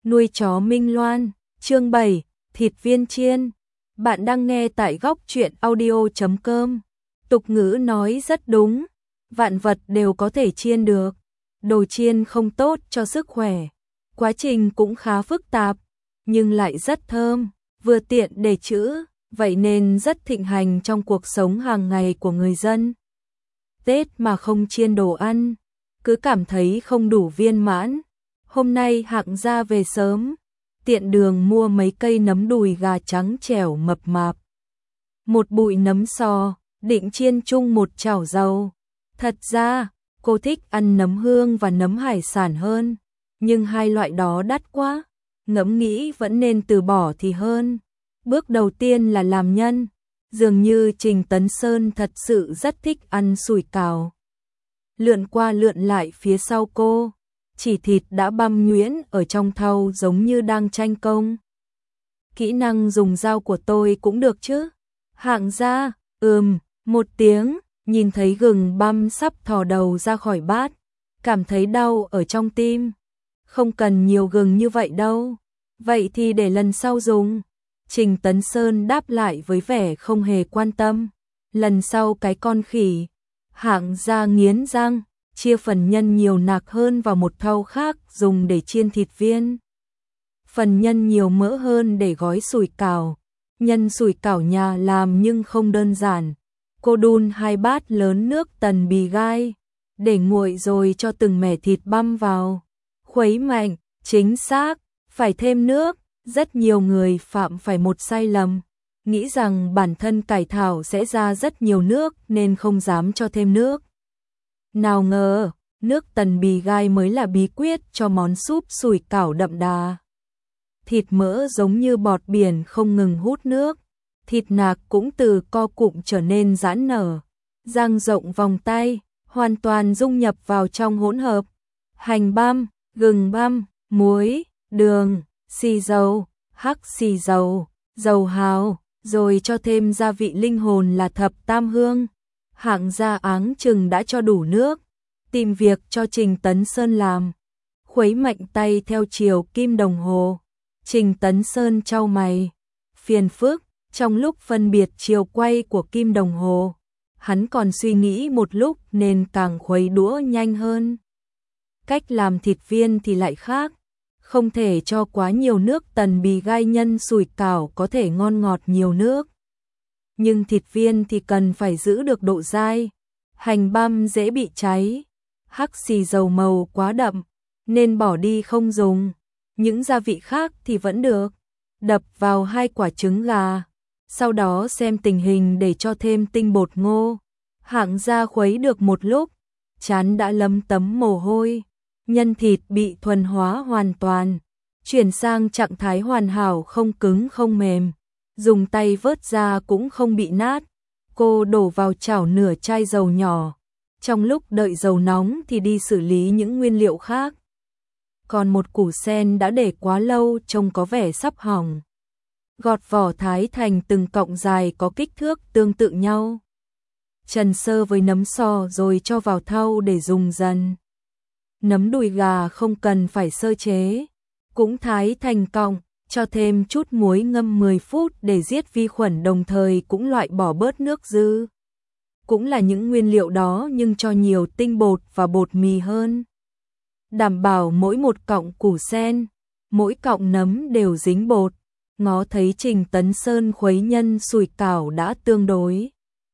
Nuôi chó Minh Loan, chương 7, thịt viên chiên. Bạn đang nghe tại góc truyện audio.com. Tục ngữ nói rất đúng, vạn vật đều có thể chiên được. Đồ chiên không tốt cho sức khỏe. Quá trình cũng khá phức tạp, nhưng lại rất thơm, vừa tiện để trữ, vậy nên rất thịnh hành trong cuộc sống hàng ngày của người dân. Tết mà không chiên đồ ăn, cứ cảm thấy không đủ viên mãn. Hôm nay Hạng gia về sớm, tiện đường mua mấy cây nấm đùi gà trắng trẻo mập mạp. Một bụi nấm sò, định chiên chung một chảo dầu. Thật ra, cô thích ăn nấm hương và nấm hải sản hơn, nhưng hai loại đó đắt quá, ngẫm nghĩ vẫn nên từ bỏ thì hơn. Bước đầu tiên là làm nhân, dường như Trình Tấn Sơn thật sự rất thích ăn sủi cảo. Lượn qua lượn lại phía sau cô, chỉ thịt đã băm nhuyễn ở trong thau giống như đang tranh công. Kỹ năng dùng dao của tôi cũng được chứ? Hạng gia, một tiếng, nhìn thấy gừng băm sắp thò đầu ra khỏi bát, cảm thấy đau ở trong tim. Không cần nhiều gừng như vậy đâu, vậy thì để lần sau dùng. Trình Tấn Sơn đáp lại với vẻ không hề quan tâm. Lần sau cái con khỉ. Hạng gia nghiến răng, chia phần nhân nhiều nạc hơn vào một thau khác dùng để chiên thịt viên. Phần nhân nhiều mỡ hơn để gói sủi cảo. Nhân sủi cảo nhà làm nhưng không đơn giản. Cô đun 2 bát lớn nước tần bì gai, để nguội rồi cho từng mẻ thịt băm vào. Khuấy mạnh, chính xác, phải thêm nước. Rất nhiều người phạm phải một sai lầm, nghĩ rằng bản thân cải thảo sẽ ra rất nhiều nước nên không dám cho thêm nước. Nào ngờ, nước tần bì gai mới là bí quyết cho món súp sủi cảo đậm đà. Thịt mỡ giống như bọt biển không ngừng hút nước, thịt nạc cũng từ co cụm trở nên giãn nở, dang rộng vòng tay, hoàn toàn dung nhập vào trong hỗn hợp. Hành băm, gừng băm, muối, đường, xì dầu, hắc xì dầu, dầu hào, rồi cho thêm gia vị linh hồn là thập tam hương. Hạng gia áng chừng đã cho đủ nước, tìm việc cho Trình Tấn Sơn làm. Khuấy mạnh tay theo chiều kim đồng hồ. Trình Tấn Sơn chau mày, phiền phức, trong lúc phân biệt chiều quay của kim đồng hồ, hắn còn suy nghĩ một lúc nên càng khuấy đũa nhanh hơn. Cách làm thịt viên thì lại khác, không thể cho quá nhiều nước tần bì gai, nhân sủi cảo có thể ngon ngọt nhiều nước. Nhưng thịt viên thì cần phải giữ được độ dai, hành băm dễ bị cháy, hắc xì dầu màu quá đậm, nên bỏ đi không dùng. Những gia vị khác thì vẫn được. Đập vào 2 quả trứng gà, sau đó xem tình hình để cho thêm tinh bột ngô. Hạng gia khuấy được một lúc, trán đã lấm tấm mồ hôi. Nhân thịt bị thuần hóa hoàn toàn, chuyển sang trạng thái hoàn hảo, không cứng không mềm. Dùng tay vớt ra cũng không bị nát. Cô đổ vào chảo nửa chai dầu nhỏ. Trong lúc đợi dầu nóng thì đi xử lý những nguyên liệu khác. Còn một củ sen đã để quá lâu trông có vẻ sắp hỏng. Gọt vỏ thái thành từng cọng dài có kích thước tương tự nhau. Trần sơ với nấm sò rồi cho vào thau để dùng dần. Nấm đùi gà không cần phải sơ chế, cũng thái thành cọng, cho thêm chút muối ngâm 10 phút để giết vi khuẩn, đồng thời cũng loại bỏ bớt nước dư. Cũng là những nguyên liệu đó nhưng cho nhiều tinh bột và bột mì hơn. Đảm bảo mỗi một cọng củ sen, mỗi cọng nấm đều dính bột. Ngó thấy Trình Tấn Sơn khuấy nhân sủi cảo đã tương đối.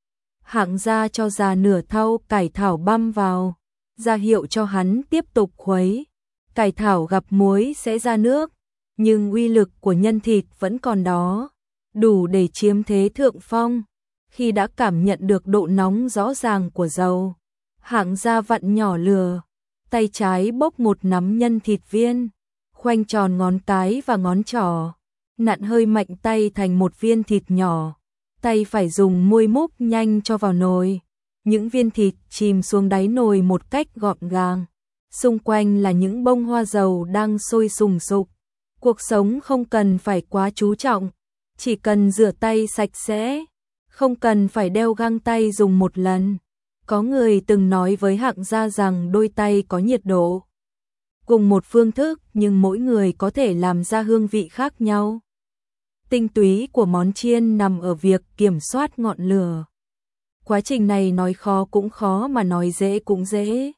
Hạng gia cho ra nửa thau cải thảo băm vào, ra hiệu cho hắn tiếp tục khuấy. Cải thảo gặp muối sẽ ra nước, nhưng uy lực của nhân thịt vẫn còn đó, đủ để chiếm thế thượng phong. Khi đã cảm nhận được độ nóng rõ ràng của dầu, Hạng gia vặn nhỏ lửa, tay trái bốc một nắm nhân thịt viên, khoanh tròn ngón cái và ngón trỏ, nặn hơi mạnh tay thành một viên thịt nhỏ, tay phải dùng muôi múc nhanh cho vào nồi. Những viên thịt chìm xuống đáy nồi một cách gọn gàng. Xung quanh là những bông hoa dầu đang sôi sùng sục. Cuộc sống không cần phải quá chú trọng, chỉ cần rửa tay sạch sẽ, không cần phải đeo găng tay dùng một lần. Có người từng nói với Hạng gia rằng đôi tay có nhiệt độ cùng một phương thức nhưng mỗi người có thể làm ra hương vị khác nhau. Tinh túy của món chiên nằm ở việc kiểm soát ngọn lửa. Quá trình này nói khó cũng khó mà nói dễ cũng dễ.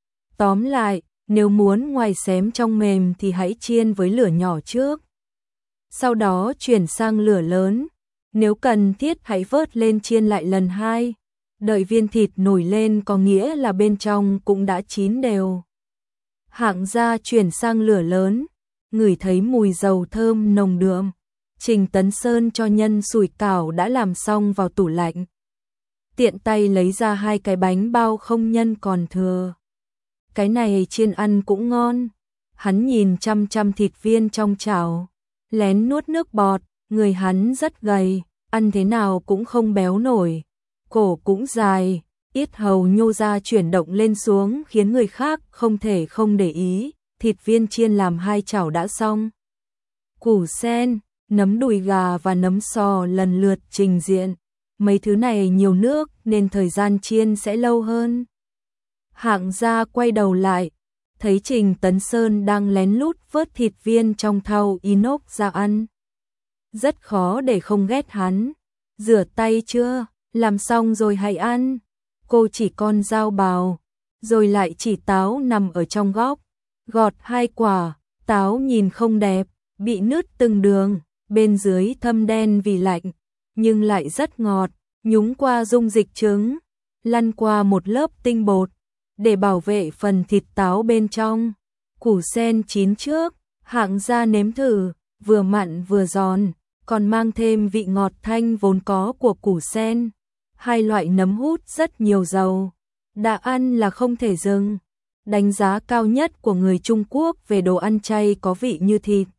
Tóm lại, nếu muốn ngoài xém trong mềm thì hãy chiên với lửa nhỏ trước. Sau đó chuyển sang lửa lớn. Nếu cần thiết hãy vớt lên chiên lại lần 2. Đợi viên thịt nổi lên có nghĩa là bên trong cũng đã chín đều. Hạng gia chuyển sang lửa lớn, ngửi thấy mùi dầu thơm nồng đượm. Trình Tấn Sơn cho nhân sủi cảo đã làm xong vào tủ lạnh. Tiện tay lấy ra 2 cái bánh bao không nhân còn thừa. Cái này chiên ăn cũng ngon. Hắn nhìn chăm chăm thịt viên trong chảo, lén nuốt nước bọt, người hắn rất gầy, ăn thế nào cũng không béo nổi. Cổ cũng dài, yết hầu nhô ra chuyển động lên xuống khiến người khác không thể không để ý. Thịt viên chiên làm 2 chảo đã xong. Củ sen, nấm đùi gà và nấm sò lần lượt trình diện. Mấy thứ này nhiều nước nên thời gian chiên sẽ lâu hơn. Hạng gia quay đầu lại, thấy Trình Tấn Sơn đang lén lút vớt thịt viên trong thau inox ra ăn. Rất khó để không ghét hắn. Rửa tay chưa? Làm xong rồi hãy ăn. Cô chỉ con dao bào, rồi lại chỉ táo nằm ở trong góc. Gọt 2 quả, táo nhìn không đẹp, bị nứt từng đường, bên dưới thâm đen vì lạnh, nhưng lại rất ngọt, nhúng qua dung dịch trứng, lăn qua một lớp tinh bột, để bảo vệ phần thịt táo bên trong. Củ sen chín trước, Hạng gia nếm thử, vừa mặn vừa giòn, còn mang thêm vị ngọt thanh vốn có của củ sen. 2 loại nấm hút rất nhiều dầu, đã ăn là không thể dừng. Đánh giá cao nhất của người Trung Quốc về đồ ăn chay có vị như thịt.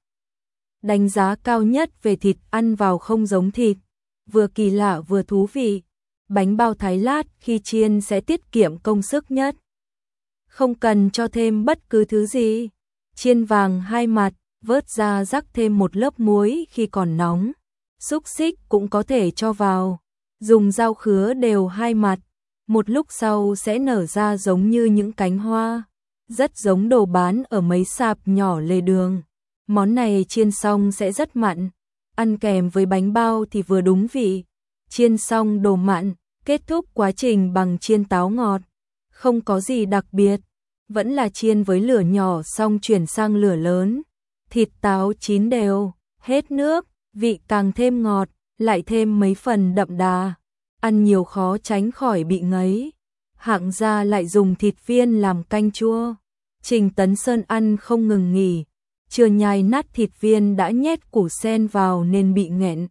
Đánh giá cao nhất về thịt ăn vào không giống thịt, vừa kỳ lạ vừa thú vị. Bánh bao Thái Lát khi chiên sẽ tiết kiệm công sức nhất. Không cần cho thêm bất cứ thứ gì. Chiên vàng 2 mặt, vớt ra rắc thêm một lớp muối khi còn nóng. Xúc xích cũng có thể cho vào. Dùng dao khứa đều 2 mặt. Một lúc sau sẽ nở ra giống như những cánh hoa. Rất giống đồ bán ở mấy sạp nhỏ lề đường. Món này chiên xong sẽ rất mặn. Ăn kèm với bánh bao thì vừa đúng vị. Chiên xong đồ mặn, kết thúc quá trình bằng chiên táo ngọt. Không có gì đặc biệt. Vẫn là chiên với lửa nhỏ xong chuyển sang lửa lớn. Thịt táo chín đều, hết nước, vị càng thêm ngọt, lại thêm mấy phần đậm đà. Ăn nhiều khó tránh khỏi bị ngấy. Hạng gia lại dùng thịt viên làm canh chua. Trình Tấn Sơn ăn không ngừng nghỉ. Chưa nhai nát thịt viên đã nhét củ sen vào nên bị nghẹn.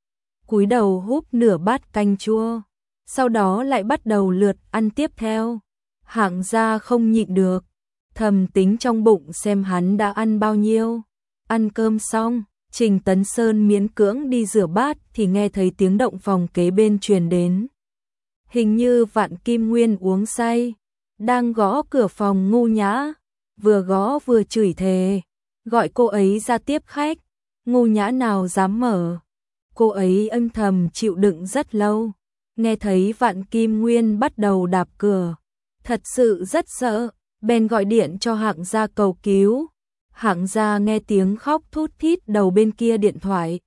Cúi đầu húp nửa bát canh chua. Sau đó lại bắt đầu lượt ăn tiếp theo. Hạng gia không nhịn được. Thầm tính trong bụng xem hắn đã ăn bao nhiêu. Ăn cơm xong, Trình Tấn Sơn miễn cưỡng đi rửa bát thì nghe thấy tiếng động phòng kế bên truyền đến. Hình như Vạn Kim Nguyên uống say, đang gõ cửa phòng Ngu Nhã, vừa gõ vừa chửi thề, gọi cô ấy ra tiếp khách. Ngu Nhã nào dám mở, cô ấy âm thầm chịu đựng rất lâu. Nghe thấy Vạn Kim Nguyên bắt đầu đạp cửa, thật sự rất sợ, bèn gọi điện cho Hạng gia cầu cứu. Hạng gia nghe tiếng khóc thút thít đầu bên kia điện thoại.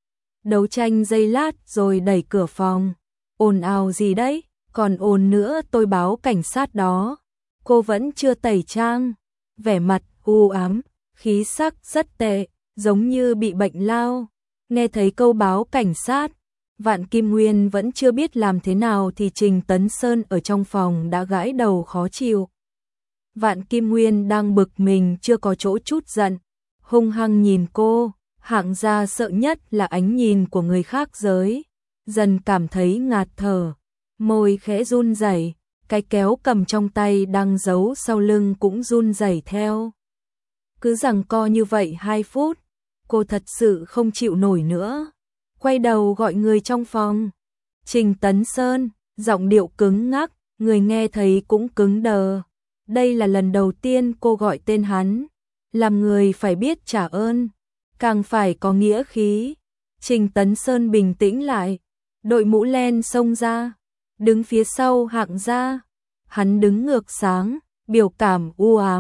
Đấu tranh giây lát rồi đẩy cửa phòng. Ồn ào gì đấy, còn ồn nữa tôi báo cảnh sát đó. Cô vẫn chưa tẩy trang, vẻ mặt u ám, khí sắc rất tệ, giống như bị bệnh lao. Nghe thấy câu báo cảnh sát, Vạn Kim Nguyên vẫn chưa biết làm thế nào thì Trình Tấn Sơn ở trong phòng đã gãi đầu khó chịu. Vạn Kim Nguyên đang bực mình chưa có chỗ chút giận, hung hăng nhìn cô. Hạng gia sợ nhất là ánh nhìn của người khác giới, dần cảm thấy ngạt thở, môi khẽ run rẩy, cái kéo cầm trong tay đang giấu sau lưng cũng run rẩy theo. Cứ giằng co như vậy 2 phút, cô thật sự không chịu nổi nữa, quay đầu gọi người trong phòng. Trình Tấn Sơn, giọng điệu cứng ngắc, người nghe thấy cũng cứng đờ. Đây là lần đầu tiên cô gọi tên hắn, làm người phải biết trả ơn, càng phải có nghĩa khí. Trình Tấn Sơn bình tĩnh lại, đội mũ len xông ra, đứng phía sau Hạng gia. Hắn đứng ngược sáng, biểu cảm u ám,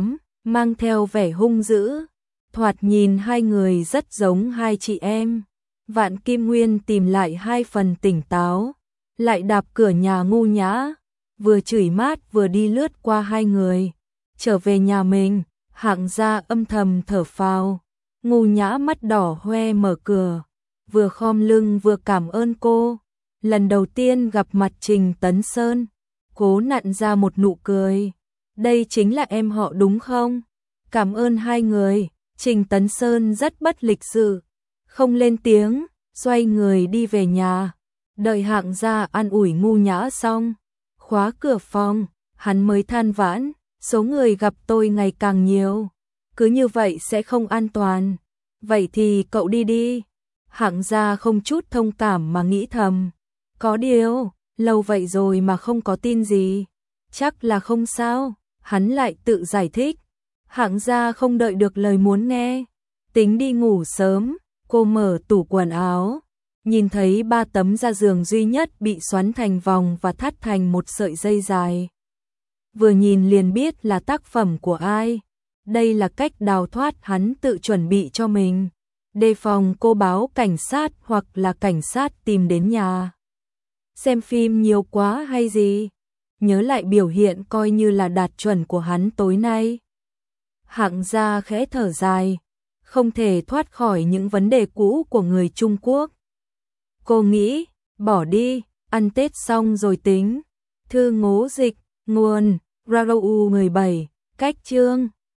mang theo vẻ hung dữ. Thoạt nhìn hai người rất giống hai chị em. Vạn Kim Nguyên tìm lại 2 phần tỉnh táo, lại đạp cửa nhà Ngu Nhã, vừa chửi mát vừa đi lướt qua hai người. Trở về nhà mình, Hạng Gia âm thầm thở phào. Ngu Nhã mắt đỏ hoe mở cửa, vừa khom lưng vừa cảm ơn cô. Lần đầu tiên gặp mặt Trình Tấn Sơn, cố nặn ra một nụ cười. Đây chính là em họ đúng không? Cảm ơn hai người. Trình Tấn Sơn rất bất lịch sự, không lên tiếng, xoay người đi về nhà. Đợi Hạng Gia an ủi Ngu Nhã xong, khóa cửa phòng, hắn mới than vãn, số người gặp tôi ngày càng nhiều, cứ như vậy sẽ không an toàn. Vậy thì cậu đi đi. Hạng Gia không chút thông cảm mà nghĩ thầm, có điều, lâu vậy rồi mà không có tin gì, chắc là không sao. Hắn lại tự giải thích. Hạng Gia không đợi được lời muốn nghe, tính đi ngủ sớm. Cô mở tủ quần áo, nhìn thấy 3 tấm da giường duy nhất bị xoắn thành vòng và thắt thành một sợi dây dài. Vừa nhìn liền biết là tác phẩm của ai. Đây là cách đào thoát hắn tự chuẩn bị cho mình, đề phòng cô báo cảnh sát hoặc là cảnh sát tìm đến nhà. Xem phim nhiều quá hay gì? Nhớ lại biểu hiện coi như là đạt chuẩn của hắn tối nay. Hạng Gia khẽ thở dài, không thể thoát khỏi những vấn đề cũ của người Trung Quốc. Cô nghĩ, bỏ đi, ăn Tết xong rồi tính. Thư Ngố Dịch, nguồn, RADIO 17, cách chương.